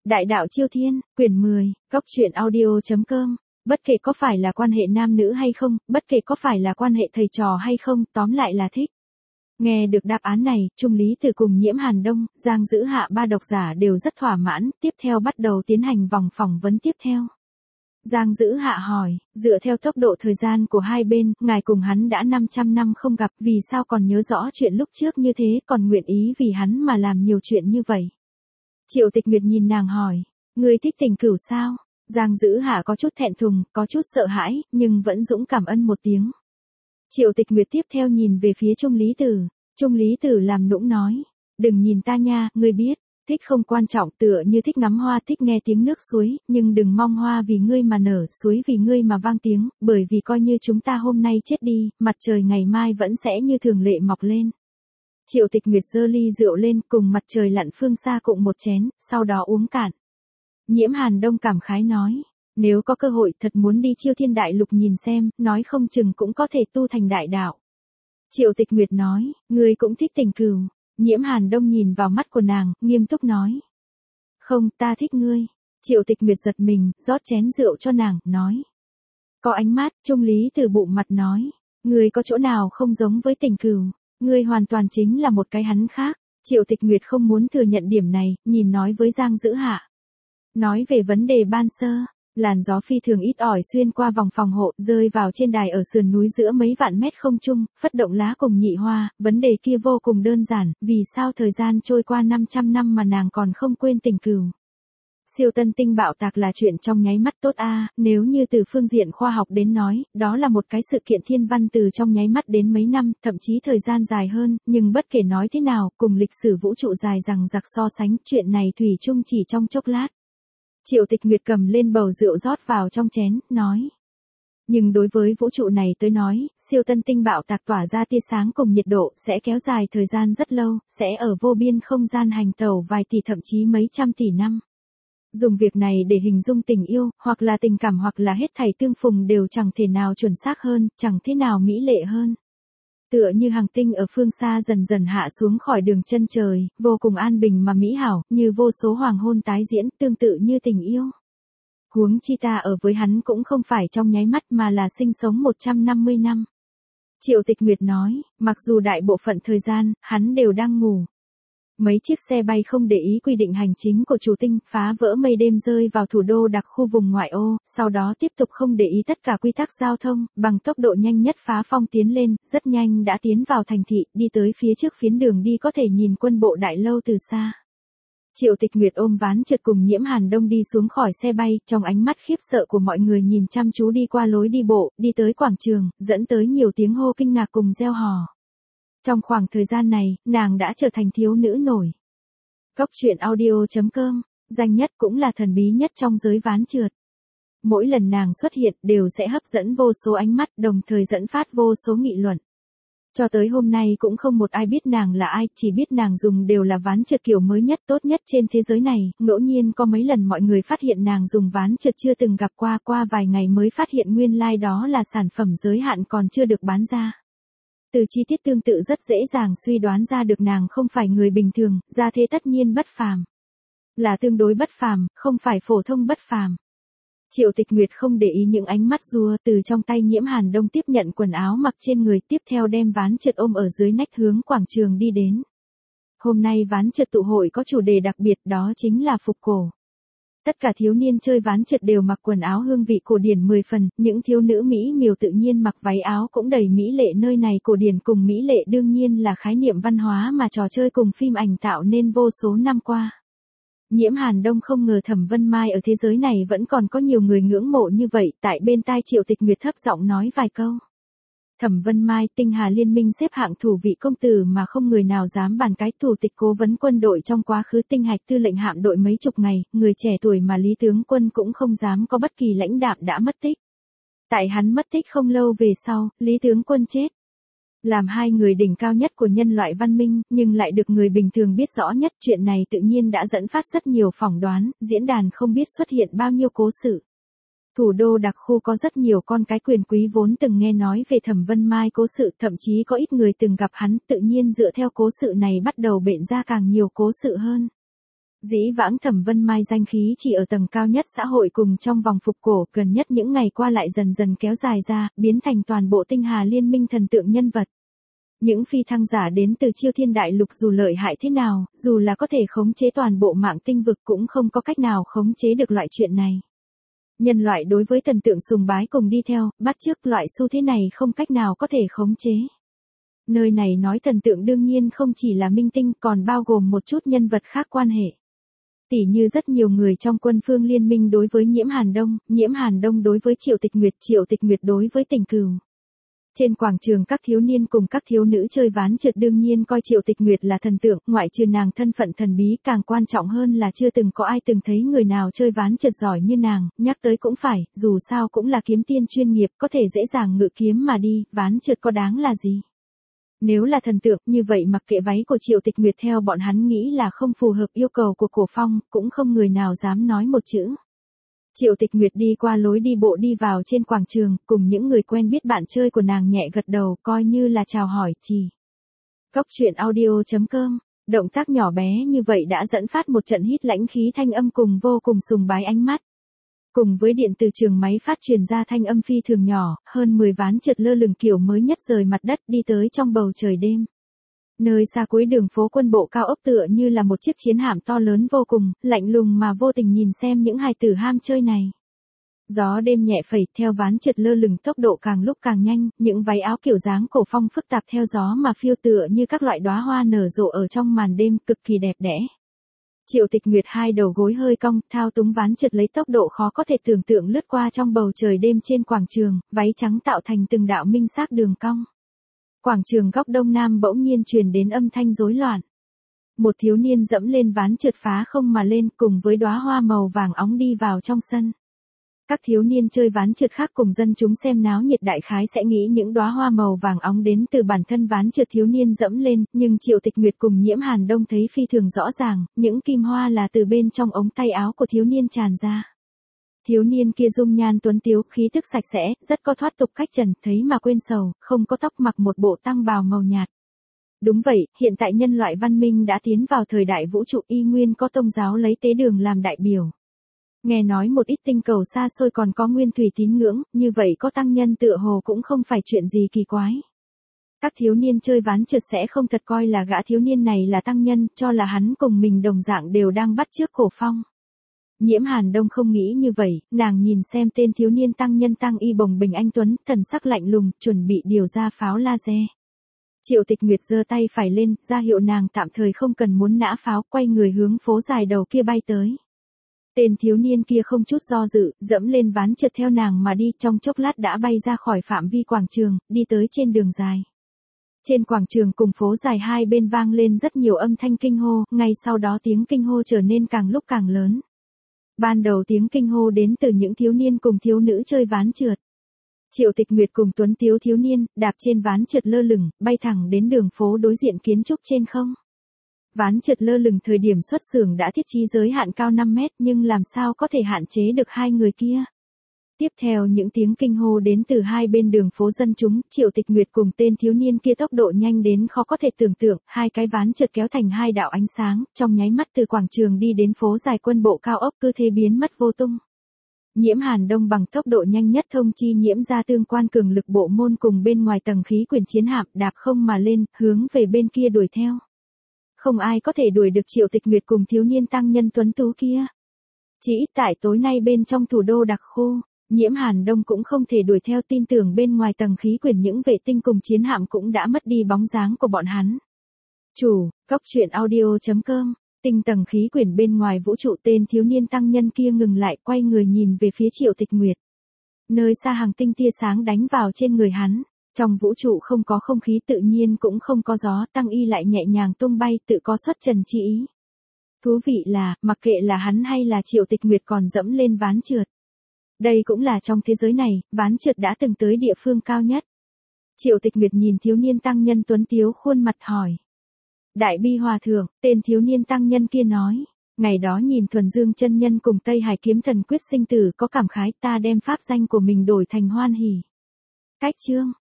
Đại đạo Chiêu Thiên, quyển 10, Góc truyện audio.com. Bất kể có phải là quan hệ nam nữ hay không, bất kể có phải là quan hệ thầy trò hay không, tóm lại là thích. Nghe được đáp án này, Trung Lý Tử cùng Nhiễm Hàn Đông, Giang Dữ Hạ ba độc giả đều rất thỏa mãn, tiếp theo bắt đầu tiến hành vòng phỏng vấn tiếp theo. Giang Dữ Hạ hỏi, dựa theo tốc độ thời gian của hai bên, ngài cùng hắn đã 500 năm không gặp, vì sao còn nhớ rõ chuyện lúc trước như thế, còn nguyện ý vì hắn mà làm nhiều chuyện như vậy? Triệu Tịch Nguyệt nhìn nàng hỏi, người thích Tình Cửu sao? Giang Dữ Hạ có chút thẹn thùng, có chút sợ hãi, nhưng vẫn dũng cảm ân một tiếng. Triệu Tịch Nguyệt tiếp theo nhìn về phía Trung Lý Tử. Trung Lý Tử làm nũng nói, đừng nhìn ta nha, ngươi biết, thích không quan trọng, tựa như thích ngắm hoa, thích nghe tiếng nước suối, nhưng đừng mong hoa vì ngươi mà nở, suối vì ngươi mà vang tiếng, bởi vì coi như chúng ta hôm nay chết đi, mặt trời ngày mai vẫn sẽ như thường lệ mọc lên. Triệu Tịch Nguyệt giơ ly rượu lên, cùng mặt trời lặn phương xa cụng một chén, sau đó uống cạn. Nhiễm Hàn Đông cảm khái nói, nếu có cơ hội thật muốn đi Chiêu Thiên Đại Lục nhìn xem, nói không chừng cũng có thể tu thành đại đạo. Triệu Tịch Nguyệt nói, ngươi cũng thích Tình Cửu. Nhiễm Hàn Đông nhìn vào mắt của nàng, nghiêm túc nói. Không, ta thích ngươi. Triệu Tịch Nguyệt giật mình, rót chén rượu cho nàng, nói. Có ánh mắt, Trung Lý Tử bụng mặt nói. Ngươi có chỗ nào không giống với Tình Cửu, ngươi hoàn toàn chính là một cái hắn khác. Triệu Tịch Nguyệt không muốn thừa nhận điểm này, nhìn nói với Giang Dữ Hạ. Nói về vấn đề ban sơ. Làn gió phi thường ít ỏi xuyên qua vòng phòng hộ, rơi vào trên đài ở sườn núi giữa mấy vạn mét không trung, phất động lá cùng nhị hoa, vấn đề kia vô cùng đơn giản, vì sao thời gian trôi qua 500 năm mà nàng còn không quên Tình Cửu. Siêu tân tinh bạo tạc là chuyện trong nháy mắt tốt a, nếu như từ phương diện khoa học đến nói, đó là một cái sự kiện thiên văn từ trong nháy mắt đến mấy năm, thậm chí thời gian dài hơn, nhưng bất kể nói thế nào, cùng lịch sử vũ trụ dài dằng dặc so sánh, chuyện này thủy chung chỉ trong chốc lát. Triệu Tịch Nguyệt cầm lên bầu rượu rót vào trong chén, nói. Nhưng đối với vũ trụ này tới nói, siêu tân tinh bạo tạc tỏa ra tia sáng cùng nhiệt độ sẽ kéo dài thời gian rất lâu, sẽ ở vô biên không gian hành tẩu vài tỷ thậm chí mấy trăm tỷ năm. Dùng việc này để hình dung tình yêu, hoặc là tình cảm hoặc là hết thảy tương phùng đều chẳng thể nào chuẩn xác hơn, chẳng thế nào mỹ lệ hơn. Tựa như hàng tinh ở phương xa dần dần hạ xuống khỏi đường chân trời, vô cùng an bình mà mỹ hảo, như vô số hoàng hôn tái diễn, tương tự như tình yêu. Huống chi ta ở với hắn cũng không phải trong nháy mắt mà là sinh sống 150 năm. Triệu Tịch Nguyệt nói, mặc dù đại bộ phận thời gian, hắn đều đang ngủ. Mấy chiếc xe bay không để ý quy định hành chính của chủ tinh, phá vỡ mây đêm rơi vào thủ đô đặc khu vùng ngoại ô, sau đó tiếp tục không để ý tất cả quy tắc giao thông, bằng tốc độ nhanh nhất phá phong tiến lên, rất nhanh đã tiến vào thành thị, đi tới phía trước phiến đường đi có thể nhìn quân bộ đại lâu từ xa. Triệu Tịch Nguyệt ôm ván trượt cùng Nhiễm Hàn Đông đi xuống khỏi xe bay, trong ánh mắt khiếp sợ của mọi người nhìn chăm chú đi qua lối đi bộ, đi tới quảng trường, dẫn tới nhiều tiếng hô kinh ngạc cùng reo hò. Trong khoảng thời gian này, nàng đã trở thành thiếu nữ nổi. Góc truyện audio.com, danh nhất cũng là thần bí nhất trong giới ván trượt. Mỗi lần nàng xuất hiện đều sẽ hấp dẫn vô số ánh mắt, đồng thời dẫn phát vô số nghị luận. Cho tới hôm nay cũng không một ai biết nàng là ai, chỉ biết nàng dùng đều là ván trượt kiểu mới nhất tốt nhất trên thế giới này, ngẫu nhiên có mấy lần mọi người phát hiện nàng dùng ván trượt chưa từng gặp qua vài ngày mới phát hiện nguyên lai đó là sản phẩm giới hạn còn chưa được bán ra. Từ chi tiết tương tự rất dễ dàng suy đoán ra được nàng không phải người bình thường, gia thế tất nhiên bất phàm. Là tương đối bất phàm, không phải phổ thông bất phàm. Triệu Tịch Nguyệt không để ý những ánh mắt rùa, từ trong tay Nhiễm Hàn Đông tiếp nhận quần áo mặc trên người, tiếp theo đem ván trượt ôm ở dưới nách hướng quảng trường đi đến. Hôm nay ván trượt tụ hội có chủ đề đặc biệt, đó chính là phục cổ. Tất cả thiếu niên chơi ván trượt đều mặc quần áo hương vị cổ điển 10 phần, những thiếu nữ mỹ miều tự nhiên mặc váy áo cũng đầy mỹ lệ, nơi này cổ điển cùng mỹ lệ đương nhiên là khái niệm văn hóa mà trò chơi cùng phim ảnh tạo nên vô số năm qua. Nhiễm Hàn Đông không ngờ Thẩm Vân Mai ở thế giới này vẫn còn có nhiều người ngưỡng mộ như vậy, tại bên tai Triệu Tịch Nguyệt thấp giọng nói vài câu. Thẩm Vân Mai, Tinh Hà Liên minh xếp hạng thủ vị công tử mà không người nào dám bàn cái, thủ tịch cố vấn quân đội trong quá khứ, tinh hạch tư lệnh hạm đội mấy chục ngày, người trẻ tuổi mà Lý tướng quân cũng không dám có bất kỳ lãnh đạm đã mất tích. Tại hắn mất tích không lâu về sau, Lý tướng quân chết. Làm hai người đỉnh cao nhất của nhân loại văn minh, nhưng lại được người bình thường biết rõ nhất, chuyện này tự nhiên đã dẫn phát rất nhiều phỏng đoán, diễn đàn không biết xuất hiện bao nhiêu cố sự. Thủ đô đặc khu có rất nhiều con cái quyền quý vốn từng nghe nói về Thẩm Vân Mai cố sự, thậm chí có ít người từng gặp hắn, tự nhiên dựa theo cố sự này bắt đầu bện ra càng nhiều cố sự hơn. Dĩ vãng Thẩm Vân Mai danh khí chỉ ở tầng cao nhất xã hội cùng trong vòng phục cổ, gần nhất những ngày qua lại dần dần kéo dài ra, biến thành toàn bộ tinh hà liên minh thần tượng nhân vật. Những phi thăng giả đến từ Chiêu Thiên Đại Lục dù lợi hại thế nào, dù là có thể khống chế toàn bộ mạng tinh vực cũng không có cách nào khống chế được loại chuyện này. Nhân loại đối với thần tượng sùng bái cùng đi theo, bắt chước loại xu thế này không cách nào có thể khống chế. Nơi này nói thần tượng đương nhiên không chỉ là minh tinh còn bao gồm một chút nhân vật khác quan hệ. Tỉ như rất nhiều người trong quân phương liên minh đối với Nhiễm Hàn Đông đối với Triệu Tịch Nguyệt đối với Tình Cửu. Trên quảng trường các thiếu niên cùng các thiếu nữ chơi ván trượt đương nhiên coi Triệu Tịch Nguyệt là thần tượng, ngoại trừ nàng thân phận thần bí càng quan trọng hơn là chưa từng có ai từng thấy người nào chơi ván trượt giỏi như nàng, nhắc tới cũng phải, dù sao cũng là kiếm tiên chuyên nghiệp có thể dễ dàng ngự kiếm mà đi, ván trượt có đáng là gì. Nếu là thần tượng như vậy mặc kệ váy của Triệu Tịch Nguyệt theo bọn hắn nghĩ là không phù hợp yêu cầu của cổ phong, cũng không người nào dám nói một chữ. Triệu Tịch Nguyệt đi qua lối đi bộ đi vào trên quảng trường, cùng những người quen biết bạn chơi của nàng nhẹ gật đầu coi như là chào hỏi chỉ. Cốc truyện audio.com, động tác nhỏ bé như vậy đã dẫn phát một trận hít lãnh khí thanh âm cùng vô cùng sùng bái ánh mắt. Cùng với điện từ trường máy phát truyền ra thanh âm phi thường nhỏ, hơn 10 ván trượt lơ lửng kiểu mới nhất rời mặt đất đi tới trong bầu trời đêm. Nơi xa cuối đường phố quân bộ cao ốc tựa như là một chiếc chiến hạm to lớn vô cùng, lạnh lùng mà vô tình nhìn xem những hài tử ham chơi này. Gió đêm nhẹ phẩy theo ván trượt lơ lửng tốc độ càng lúc càng nhanh, những váy áo kiểu dáng cổ phong phức tạp theo gió mà phiêu tựa như các loại đóa hoa nở rộ ở trong màn đêm cực kỳ đẹp đẽ. Triệu Tịch Nguyệt hai đầu gối hơi cong, thao túng ván trượt lấy tốc độ khó có thể tưởng tượng lướt qua trong bầu trời đêm trên quảng trường, váy trắng tạo thành từng đạo minh xác đường cong. Quảng trường góc đông nam bỗng nhiên truyền đến âm thanh rối loạn. Một thiếu niên dẫm lên ván trượt phá không mà lên cùng với đóa hoa màu vàng óng đi vào trong sân. Các thiếu niên chơi ván trượt khác cùng dân chúng xem náo nhiệt đại khái sẽ nghĩ những đóa hoa màu vàng óng đến từ bản thân ván trượt thiếu niên dẫm lên, nhưng Triệu Tịch Nguyệt cùng Nhiễm Hàn Đông thấy phi thường rõ ràng, những kim hoa là từ bên trong ống tay áo của thiếu niên tràn ra. Thiếu niên kia dung nhan tuấn tiếu, khí thức sạch sẽ, rất có thoát tục cách trần, thấy mà quên sầu, không có tóc, mặc một bộ tăng bào màu nhạt. Đúng vậy, hiện tại nhân loại văn minh đã tiến vào thời đại vũ trụ, y nguyên có tôn giáo lấy tế đường làm đại biểu. Nghe nói một ít tinh cầu xa xôi còn có nguyên thủy tín ngưỡng, như vậy có tăng nhân tựa hồ cũng không phải chuyện gì kỳ quái. Các thiếu niên chơi ván trượt sẽ không thật coi là gã thiếu niên này là tăng nhân, cho là hắn cùng mình đồng dạng đều đang bắt chước cổ phong. Nhiễm Hàn Đông không nghĩ như vậy, nàng nhìn xem tên thiếu niên tăng nhân tăng y bồng bềnh anh tuấn, thần sắc lạnh lùng, chuẩn bị điều ra pháo laser. Triệu Tịch Nguyệt giơ tay phải lên, ra hiệu nàng tạm thời không cần muốn nã pháo, quay người hướng phố dài đầu kia bay tới. Tên thiếu niên kia không chút do dự, dẫm lên ván trượt theo nàng mà đi, trong chốc lát đã bay ra khỏi phạm vi quảng trường, đi tới trên đường dài. Trên quảng trường cùng phố dài hai bên vang lên rất nhiều âm thanh kinh hô, ngay sau đó tiếng kinh hô trở nên càng lúc càng lớn. Ban đầu tiếng kinh hô đến từ những thiếu niên cùng thiếu nữ chơi ván trượt. Triệu Tịch Nguyệt cùng tuấn tiếu thiếu niên, đạp trên ván trượt lơ lửng, bay thẳng đến đường phố đối diện kiến trúc trên không. Ván trượt lơ lửng thời điểm xuất xưởng đã thiết trí giới hạn cao 5 mét nhưng làm sao có thể hạn chế được hai người kia. Tiếp theo những tiếng kinh hô đến từ hai bên đường phố dân chúng, Triệu Tịch Nguyệt cùng tên thiếu niên kia tốc độ nhanh đến khó có thể tưởng tượng, hai cái ván trượt kéo thành hai đạo ánh sáng, trong nháy mắt từ quảng trường đi đến phố dài quân bộ cao ốc cứ thế biến mất vô tung. Nhiễm Hàn Đông bằng tốc độ nhanh nhất thông chi Nhiễm ra tương quan cường lực bộ môn cùng bên ngoài tầng khí quyển chiến hạm đạp không mà lên, hướng về bên kia đuổi theo. Không ai có thể đuổi được Triệu Tịch Nguyệt cùng thiếu niên tăng nhân tuấn tú kia. Chỉ ít tại tối nay bên trong thủ đô đặc khu, Nhiễm Hàn Đông cũng không thể đuổi theo, tin tưởng bên ngoài tầng khí quyển những vệ tinh cùng chiến hạm cũng đã mất đi bóng dáng của bọn hắn. Chủ, Cốc truyện audio.com, tinh tầng khí quyển bên ngoài vũ trụ, tên thiếu niên tăng nhân kia ngừng lại, quay người nhìn về phía Triệu Tịch Nguyệt. Nơi xa hàng tinh tia sáng đánh vào trên người hắn. Trong vũ trụ không có không khí tự nhiên cũng không có gió, tăng y lại nhẹ nhàng tung bay, tự có xuất trần chi ý. Thú vị là, mặc kệ là hắn hay là Triệu Tịch Nguyệt còn dẫm lên ván trượt. Đây cũng là trong thế giới này, ván trượt đã từng tới địa phương cao nhất. Triệu Tịch Nguyệt nhìn thiếu niên tăng nhân tuấn tiếu khuôn mặt hỏi. Đại bi hòa thượng, tên thiếu niên tăng nhân kia nói. Ngày đó nhìn Thuần Dương chân nhân cùng Tây Hải kiếm thần quyết sinh tử có cảm khái, ta đem pháp danh của mình đổi thành Hoan Hỷ. Cách chương.